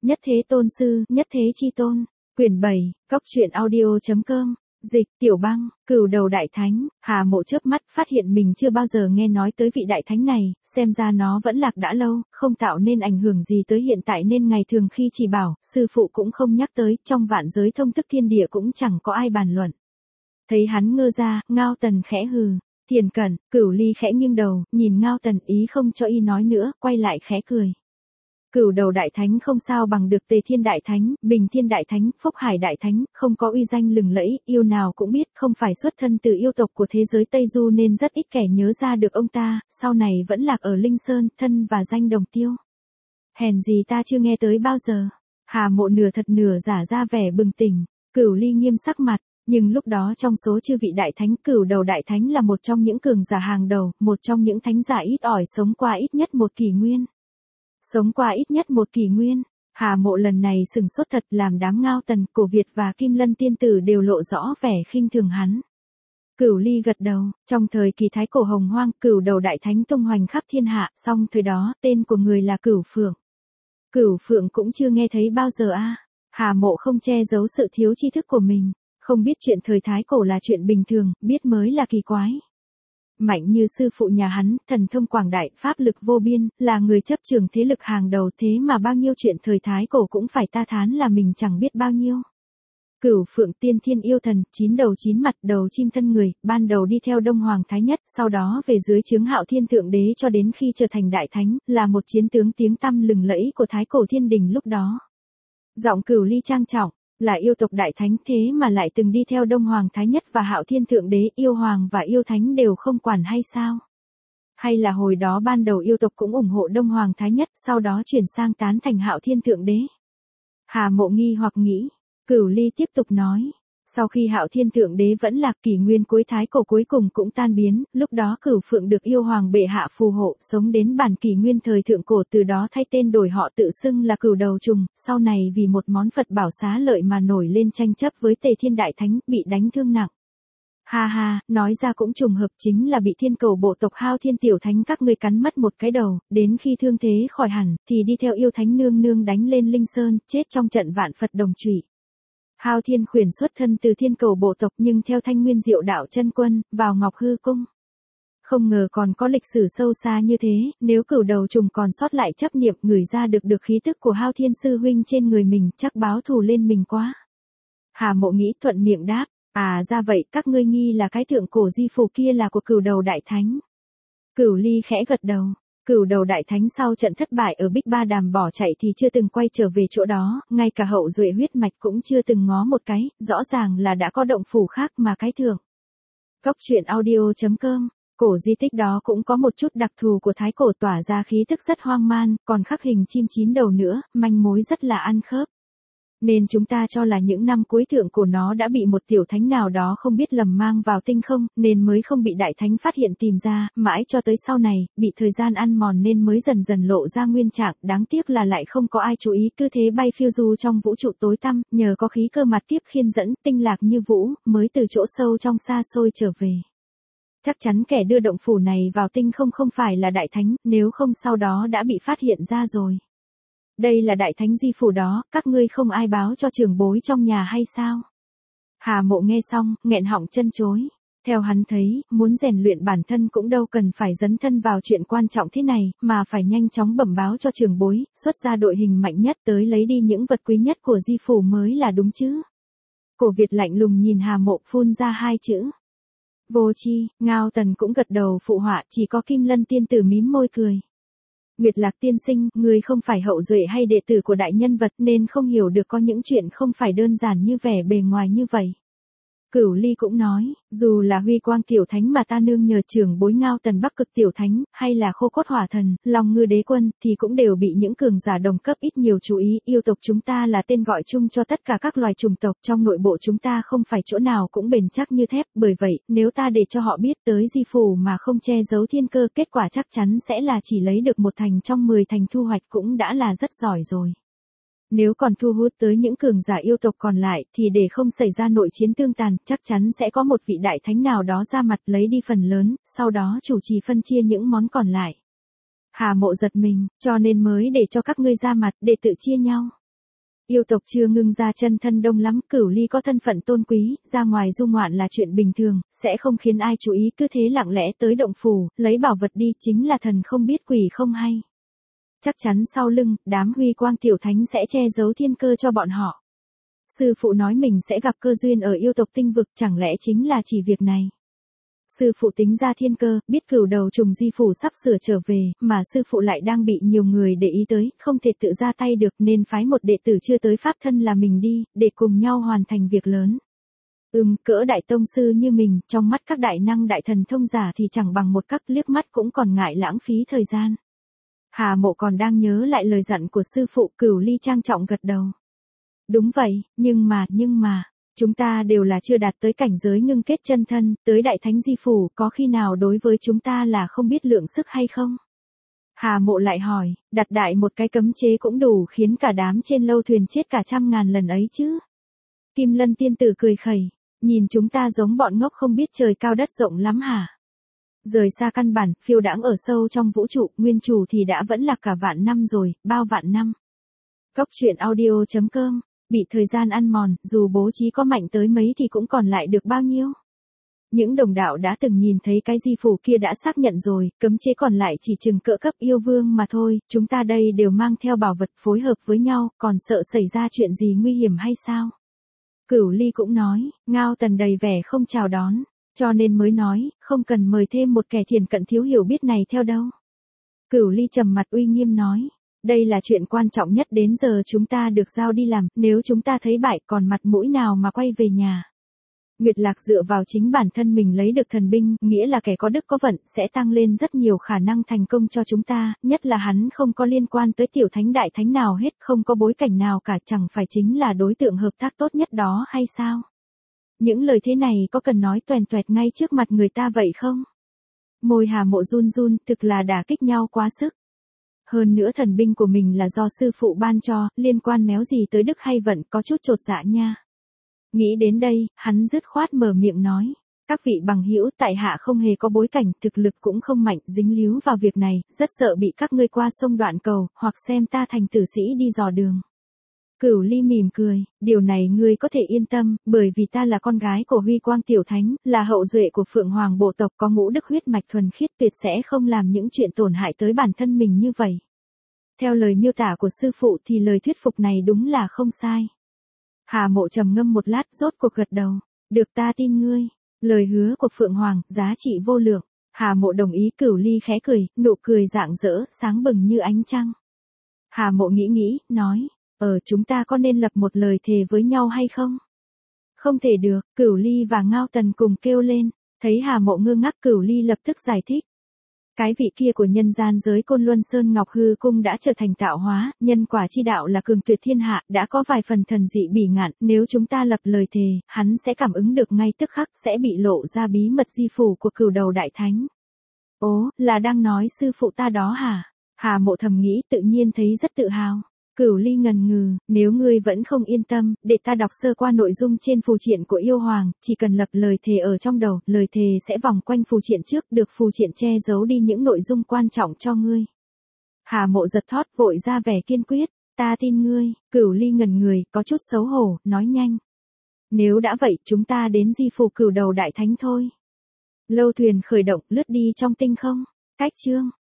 Nhất thế tôn sư, nhất thế chi tôn. Quyển 7, Cóc truyện audio.com. Dịch, Tiểu Băng, Cửu Đầu Đại Thánh. Hà Mộ chớp mắt phát hiện mình chưa bao giờ nghe nói tới vị đại thánh này, xem ra nó vẫn lạc đã lâu, không tạo nên ảnh hưởng gì tới hiện tại nên ngày thường khi chỉ bảo, sư phụ cũng không nhắc tới, trong vạn giới thông thức thiên địa cũng chẳng có ai bàn luận. Thấy hắn ngơ ra, Ngao Tần khẽ hừ. Thiền Cẩn, Cửu Ly khẽ nghiêng đầu, nhìn Ngao Tần ý không cho y nói nữa, quay lại khẽ cười. Cửu Đầu Đại Thánh không sao bằng được Tề Thiên Đại Thánh, Bình Thiên Đại Thánh, Phúc Hải Đại Thánh, không có uy danh lừng lẫy, yêu nào cũng biết không phải xuất thân từ yêu tộc của thế giới Tây Du nên rất ít kẻ nhớ ra được ông ta, sau này vẫn lạc ở Linh Sơn, thân và danh đồng tiêu. Hèn gì ta chưa nghe tới bao giờ. Hà Mộ nửa thật nửa giả ra vẻ bừng tỉnh. Cửu Ly nghiêm sắc mặt. Nhưng lúc đó trong số chư vị đại thánh, Cửu Đầu Đại Thánh là một trong những cường giả hàng đầu, một trong những thánh giả ít ỏi sống qua ít nhất một kỷ nguyên. Sống qua ít nhất một kỷ nguyên, Hà Mộ lần này sừng sốt thật, làm đám Ngao Tần, Cổ Việt và Kim Lân tiên tử đều lộ rõ vẻ khinh thường hắn. Cửu Ly gật đầu, trong thời kỳ thái cổ hồng hoang, Cửu Đầu Đại Thánh tung hoành khắp thiên hạ, song thời đó, tên của người là Cửu Phượng. Cửu Phượng cũng chưa nghe thấy bao giờ a. Hà Mộ không che giấu sự thiếu tri thức của mình, không biết chuyện thời thái cổ là chuyện bình thường, biết mới là kỳ quái. Mạnh như sư phụ nhà hắn, thần thông quảng đại, pháp lực vô biên, là người chấp trường thế lực hàng đầu, thế mà bao nhiêu chuyện thời thái cổ cũng phải ta thán là mình chẳng biết bao nhiêu. Cửu Phượng tiên thiên yêu thần, 9 đầu 9 mặt, đầu chim thân người, ban đầu đi theo Đông Hoàng Thái Nhất, sau đó về dưới trướng Hạo Thiên Thượng Đế cho đến khi trở thành đại thánh, là một chiến tướng tiếng tăm lừng lẫy của thái cổ thiên đình lúc đó. Giọng Cửu Ly trang trọng. Là yêu tộc đại thánh thế mà lại từng đi theo Đông Hoàng Thái Nhất và Hạo Thiên Thượng Đế, yêu hoàng và yêu thánh đều không quản hay sao? Hay là hồi đó ban đầu yêu tộc cũng ủng hộ Đông Hoàng Thái Nhất, sau đó chuyển sang tán thành Hạo Thiên Thượng Đế? Hà Mộ nghi hoặc nghĩ. Cửu Ly tiếp tục nói. Sau khi Hạo Thiên Thượng Đế vẫn lạc, kỷ nguyên cuối thái cổ cuối cùng cũng tan biến, lúc đó Cửu Phượng được yêu hoàng bệ hạ phù hộ, sống đến bản kỷ nguyên thời thượng cổ, từ đó thay tên đổi họ tự xưng là Cửu Đầu Trùng, sau này vì một món Phật bảo xá lợi mà nổi lên tranh chấp với Tề Thiên Đại Thánh, bị đánh thương nặng. Ha ha, nói ra cũng trùng hợp, chính là bị Thiên Cầu bộ tộc Hao Thiên Tiểu Thánh các ngươi cắn mất một cái đầu, đến khi thương thế khỏi hẳn, thì đi theo yêu thánh nương nương đánh lên Linh Sơn, chết trong trận vạn Phật đồng chủy. Hao Thiên Khuyển xuất thân từ Thiên Cầu bộ tộc nhưng theo Thanh Nguyên Diệu Đạo chân quân, vào Ngọc Hư Cung. Không ngờ còn có lịch sử sâu xa như thế, nếu Cửu Đầu Trùng còn sót lại chấp niệm, ngửi ra được khí tức của Hao Thiên sư huynh trên người mình, chắc báo thù lên mình quá. Hà Mộ nghĩ, thuận miệng đáp, à ra vậy, các ngươi nghi là cái thượng cổ di phù kia là của Cửu Đầu Đại Thánh. Cửu Ly khẽ gật đầu. Cửu Đầu Đại Thánh sau trận thất bại ở Bích Ba Đàm bỏ chạy thì chưa từng quay trở về chỗ đó, ngay cả hậu duệ huyết mạch cũng chưa từng ngó một cái, rõ ràng là đã có động phủ khác mà cái thượng. Cóc truyện audio.com. Cổ di tích đó cũng có một chút đặc thù của thái cổ, tỏa ra khí thức rất hoang man, còn khắc hình chim 9 đầu nữa, manh mối rất là ăn khớp. Nên chúng ta cho là những năm cuối thượng cổ nó đã bị một tiểu thánh nào đó không biết lầm mang vào tinh không, nên mới không bị đại thánh phát hiện tìm ra, mãi cho tới sau này, bị thời gian ăn mòn nên mới dần dần lộ ra nguyên trạng, đáng tiếc là lại không có ai chú ý, cứ thế bay phiêu du trong vũ trụ tối tăm, nhờ có khí cơ mặt tiếp khiên dẫn, tinh lạc như vũ, mới từ chỗ sâu trong xa xôi trở về. Chắc chắn kẻ đưa động phủ này vào tinh không không phải là đại thánh, nếu không sau đó đã bị phát hiện ra rồi. Đây là đại thánh di phủ đó, các ngươi không ai báo cho trưởng bối trong nhà hay sao? Hà Mộ nghe xong, nghẹn họng chân chối. Theo hắn thấy, muốn rèn luyện bản thân cũng đâu cần phải dấn thân vào chuyện quan trọng thế này, mà phải nhanh chóng bẩm báo cho trưởng bối, xuất ra đội hình mạnh nhất tới lấy đi những vật quý nhất của di phủ mới là đúng chứ. Cổ Việt lạnh lùng nhìn Hà Mộ, phun ra hai chữ. Vô tri. Ngao Tần cũng gật đầu phụ họa, chỉ có Kim Lân tiên tử mím môi cười. Nguyệt Lạc tiên sinh, người không phải hậu duệ hay đệ tử của đại nhân vật nên không hiểu được có những chuyện không phải đơn giản như vẻ bề ngoài như vậy. Cửu Ly cũng nói, dù là Huy Quang Tiểu Thánh mà ta nương nhờ trưởng bối Ngao Tần Bắc Cực Tiểu Thánh, hay là Khô Cốt Hỏa Thần, Long Ngư Đế Quân, thì cũng đều bị những cường giả đồng cấp ít nhiều chú ý. Yêu tộc chúng ta là tên gọi chung cho tất cả các loài chủng tộc, trong nội bộ chúng ta không phải chỗ nào cũng bền chắc như thép, bởi vậy, nếu ta để cho họ biết tới di phủ mà không che giấu thiên cơ, kết quả chắc chắn sẽ là chỉ lấy được 1 thành trong 10 thành thu hoạch cũng đã là rất giỏi rồi. Nếu còn thu hút tới những cường giả yêu tộc còn lại, thì để không xảy ra nội chiến tương tàn, chắc chắn sẽ có một vị đại thánh nào đó ra mặt lấy đi phần lớn, sau đó chủ trì phân chia những món còn lại. Hà Mộ giật mình, cho nên mới để cho các ngươi ra mặt, để tự chia nhau. Yêu tộc chưa ngưng ra chân thân đông lắm, Cửu Ly có thân phận tôn quý, ra ngoài du ngoạn là chuyện bình thường, sẽ không khiến ai chú ý, cứ thế lặng lẽ tới động phủ, lấy bảo vật đi, chính là thần không biết quỷ không hay. Chắc chắn sau lưng, đám huy quang tiểu thánh sẽ che giấu thiên cơ cho bọn họ. Sư phụ nói mình sẽ gặp cơ duyên ở yêu tộc tinh vực, chẳng lẽ chính là chỉ việc này. Sư phụ tính ra thiên cơ, biết cửu đầu trùng di phủ sắp sửa trở về, mà sư phụ lại đang bị nhiều người để ý tới, không thể tự ra tay được nên phái một đệ tử chưa tới pháp thân là mình đi, để cùng nhau hoàn thành việc lớn. Cỡ đại tông sư như mình, trong mắt các đại năng đại thần thông giả thì chẳng bằng một các liếc mắt cũng còn ngại lãng phí thời gian. Hà Mộ còn đang nhớ lại lời dặn của sư phụ, Cửu Ly trang trọng gật đầu. Đúng vậy, nhưng mà, chúng ta đều là chưa đạt tới cảnh giới ngưng kết chân thân, tới đại thánh di phủ, có khi nào đối với chúng ta là không biết lượng sức hay không? Hà Mộ lại hỏi, đặt đại một cái cấm chế cũng đủ khiến cả đám trên lâu thuyền chết cả 100.000 lần ấy chứ? Kim Lân tiên tử cười khẩy, nhìn chúng ta giống bọn ngốc không biết trời cao đất rộng lắm hả? Rời xa căn bản, phiêu đãng ở sâu trong vũ trụ, nguyên chủ thì đã vẫn là cả vạn năm rồi, bao vạn năm. Góc truyện audio.com, bị thời gian ăn mòn, dù bố trí có mạnh tới mấy thì cũng còn lại được bao nhiêu. Những đồng đạo đã từng nhìn thấy cái di phủ kia đã xác nhận rồi, cấm chế còn lại chỉ chừng cỡ cấp yêu vương mà thôi, chúng ta đây đều mang theo bảo vật phối hợp với nhau, còn sợ xảy ra chuyện gì nguy hiểm hay sao? Cửu Ly cũng nói, Ngao Tần đầy vẻ không chào đón, cho nên mới nói, không cần mời thêm một kẻ thiền cận thiếu hiểu biết này theo đâu. Cửu Ly trầm mặt uy nghiêm nói, đây là chuyện quan trọng nhất đến giờ chúng ta được giao đi làm, nếu chúng ta thấy bại còn mặt mũi nào mà quay về nhà. Nguyệt Lạc dựa vào chính bản thân mình lấy được thần binh, nghĩa là kẻ có đức có vận, sẽ tăng lên rất nhiều khả năng thành công cho chúng ta, nhất là hắn không có liên quan tới tiểu thánh đại thánh nào hết, không có bối cảnh nào cả, chẳng phải chính là đối tượng hợp tác tốt nhất đó hay sao? Những lời thế này có cần nói toèn toẹt ngay trước mặt người ta vậy không? Môi Hà Mộ run run, thực là đả kích nhau quá sức. Hơn nữa thần binh của mình là do sư phụ ban cho, liên quan méo gì tới đức hay vận, có chút chột dạ nha. Nghĩ đến đây, hắn dứt khoát mở miệng nói, các vị bằng hữu, tại hạ không hề có bối cảnh, thực lực cũng không mạnh, dính líu vào việc này, rất sợ bị các ngươi qua sông đoạn cầu, hoặc xem ta thành tử sĩ đi dò đường. Cửu Ly mỉm cười, điều này ngươi có thể yên tâm, bởi vì ta là con gái của Huy Quang Tiểu Thánh, là hậu duệ của Phượng Hoàng bộ tộc, có ngũ đức huyết mạch thuần khiết, tuyệt sẽ không làm những chuyện tổn hại tới bản thân mình như vậy. Theo lời miêu tả của sư phụ thì lời thuyết phục này đúng là không sai. Hà Mộ trầm ngâm một lát, rốt cuộc gật đầu, được, ta tin ngươi, lời hứa của Phượng Hoàng, giá trị vô lượng. Hà Mộ đồng ý. Cửu Ly khẽ cười, nụ cười rạng rỡ, sáng bừng như ánh trăng. Hà Mộ nghĩ, nói, chúng ta có nên lập một lời thề với nhau hay không? Không thể được, Cửu Ly và Ngao Tần cùng kêu lên, thấy Hà Mộ ngơ ngác, Cửu Ly lập tức giải thích. Cái vị kia của nhân gian giới Côn Luân Sơn Ngọc Hư Cung đã trở thành tạo hóa, nhân quả chi đạo là cường tuyệt thiên hạ, đã có vài phần thần dị bỉ ngạn, nếu chúng ta lập lời thề, hắn sẽ cảm ứng được ngay tức khắc, sẽ bị lộ ra bí mật di phủ của Cửu đầu đại thánh. Ố, là đang nói sư phụ ta đó hả? Hà Mộ thầm nghĩ, tự nhiên thấy rất tự hào. Cửu Ly ngần ngừ, nếu ngươi vẫn không yên tâm, để ta đọc sơ qua nội dung trên phù triện của yêu hoàng, chỉ cần lập lời thề ở trong đầu, lời thề sẽ vòng quanh phù triện trước, được phù triện che giấu đi những nội dung quan trọng cho ngươi. Hà Mộ giật thót, vội ra vẻ kiên quyết, ta tin ngươi. Cửu Ly ngần người, có chút xấu hổ, nói nhanh. Nếu đã vậy, chúng ta đến di phủ Cửu đầu đại thánh thôi. Lâu thuyền khởi động, lướt đi trong tinh không. Cách chương